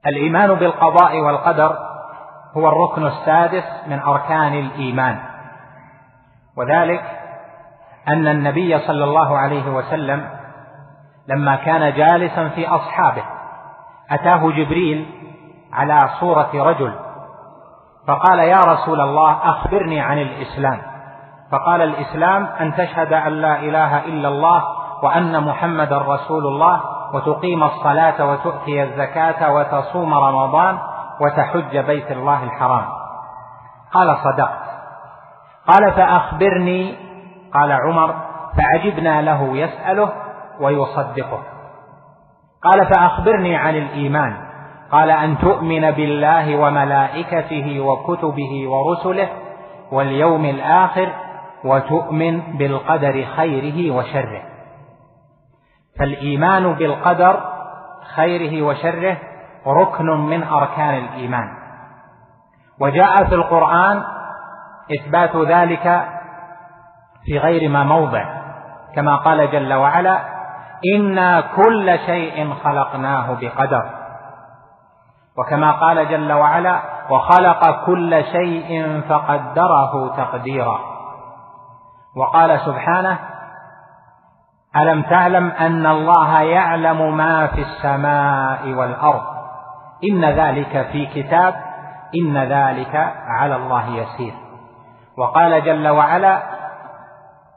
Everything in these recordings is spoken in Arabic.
الإيمان بالقضاء والقدر هو الركن السادس من أركان الإيمان، وذلك أن النبي صلى الله عليه وسلم لما كان جالسا في أصحابه أتاه جبريل على صورة رجل فقال: يا رسول الله أخبرني عن الإسلام. فقال: الإسلام أن تشهد أن لا إله إلا الله وأن محمد رسول الله وتقيم الصلاة وتؤتي الزكاة وتصوم رمضان وتحج بيت الله الحرام. قال: صدقت. قال: فأخبرني. قال عمر: فعجبنا له يسأله ويصدقه. قال: فأخبرني عن الإيمان. قال: أن تؤمن بالله وملائكته وكتبه ورسله واليوم الآخر وتؤمن بالقدر خيره وشره. فالإيمان بالقدر خيره وشره ركن من أركان الإيمان، وجاء في القرآن إثبات ذلك في غير ما موضع، كما قال جل وعلا: إنا كل شيء خلقناه بقدر. وكما قال جل وعلا: وخلق كل شيء فقدره تقديرا. وقال سبحانه: ألم تعلم أن الله يعلم ما في السماء والأرض إن ذلك في كتاب إن ذلك على الله يسير. وقال جل وعلا: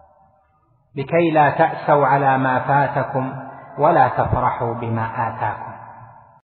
لكي لا تأسوا على ما فاتكم ولا تفرحوا بما آتاكم.